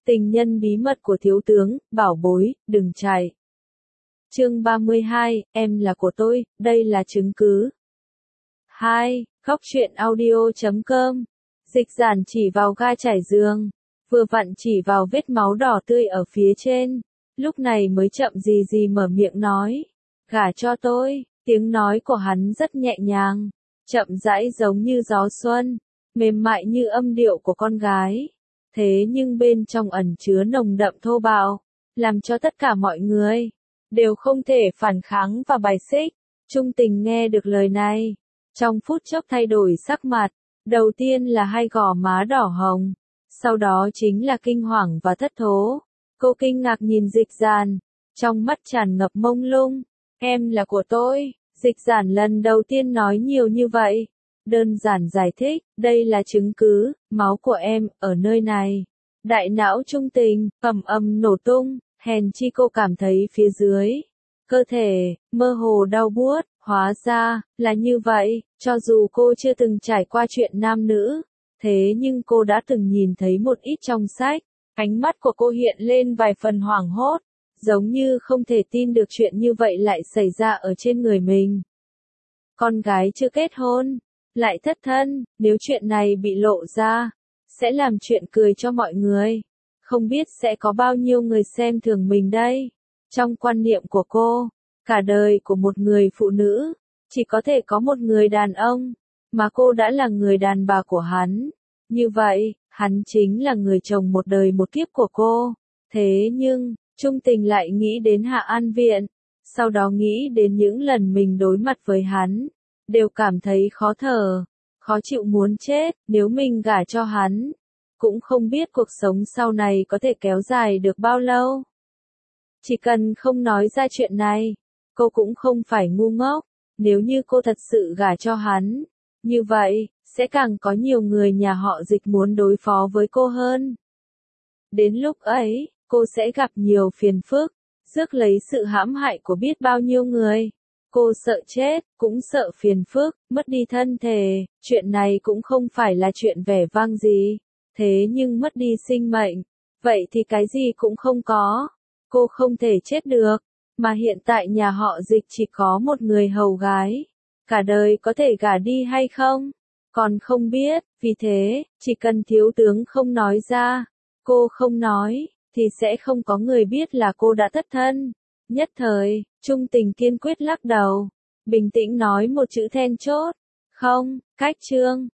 Tình nhân bí mật của thiếu tướng, bảo bối, đừng chạy. Chương 32, em là của tôi, đây là chứng cứ. 2. Góc truyện audio.com. Dịch giản chỉ vào ga trải giường, vừa vặn chỉ vào vết máu đỏ tươi ở phía trên, lúc này mới chậm gì gì mở miệng nói. Gả cho tôi, tiếng nói của hắn rất nhẹ nhàng, chậm rãi giống như gió xuân, mềm mại như âm điệu của con gái. Thế nhưng bên trong ẩn chứa nồng đậm thô bạo, làm cho tất cả mọi người đều không thể phản kháng và bài xích. Trung Tình nghe được lời này, trong phút chốc thay đổi sắc mặt, đầu tiên là hai gò má đỏ hồng, sau đó chính là kinh hoàng và thất thố. Cô kinh ngạc nhìn Dịch Giản, trong mắt tràn ngập mông lung. Em là của tôi. Dịch Giản lần đầu tiên nói nhiều như vậy. Đơn giản giải thích, đây là chứng cứ, máu của em, ở nơi này. Đại não Trung Tình, ầm ầm nổ tung, hèn chi cô cảm thấy phía dưới cơ thể, mơ hồ đau buốt, hóa ra, là như vậy, cho dù cô chưa từng trải qua chuyện nam nữ, thế nhưng cô đã từng nhìn thấy một ít trong sách, ánh mắt của cô hiện lên vài phần hoảng hốt, giống như không thể tin được chuyện như vậy lại xảy ra ở trên người mình. Con gái chưa kết hôn, lại thất thân, nếu chuyện này bị lộ ra, sẽ làm chuyện cười cho mọi người. Không biết sẽ có bao nhiêu người xem thường mình đây. Trong quan niệm của cô, cả đời của một người phụ nữ, chỉ có thể có một người đàn ông, mà cô đã là người đàn bà của hắn. Như vậy, hắn chính là người chồng một đời một kiếp của cô. Thế nhưng, Trung Tình lại nghĩ đến Hạ An Viện, sau đó nghĩ đến những lần mình đối mặt với hắn, đều cảm thấy khó thở, khó chịu muốn chết. Nếu mình gả cho hắn, cũng không biết cuộc sống sau này có thể kéo dài được bao lâu. Chỉ cần không nói ra chuyện này, cô cũng không phải ngu ngốc. Nếu như cô thật sự gả cho hắn, như vậy, sẽ càng có nhiều người nhà họ Dịch muốn đối phó với cô hơn. Đến lúc ấy, cô sẽ gặp nhiều phiền phức, rước lấy sự hãm hại của biết bao nhiêu người. Cô sợ chết, cũng sợ phiền phức, mất đi thân thể. Chuyện này cũng không phải là chuyện vẻ vang gì. Thế nhưng mất đi sinh mệnh, vậy thì cái gì cũng không có. Cô không thể chết được, mà hiện tại nhà họ Dịch chỉ có một người hầu gái. Cả đời có thể gả đi hay không? Còn không biết, vì thế, chỉ cần thiếu tướng không nói ra, cô không nói, thì sẽ không có người biết là cô đã thất thân. Nhất thời, Trung Tình kiên quyết lắc đầu, bình tĩnh nói một chữ then chốt. Không, cách chương.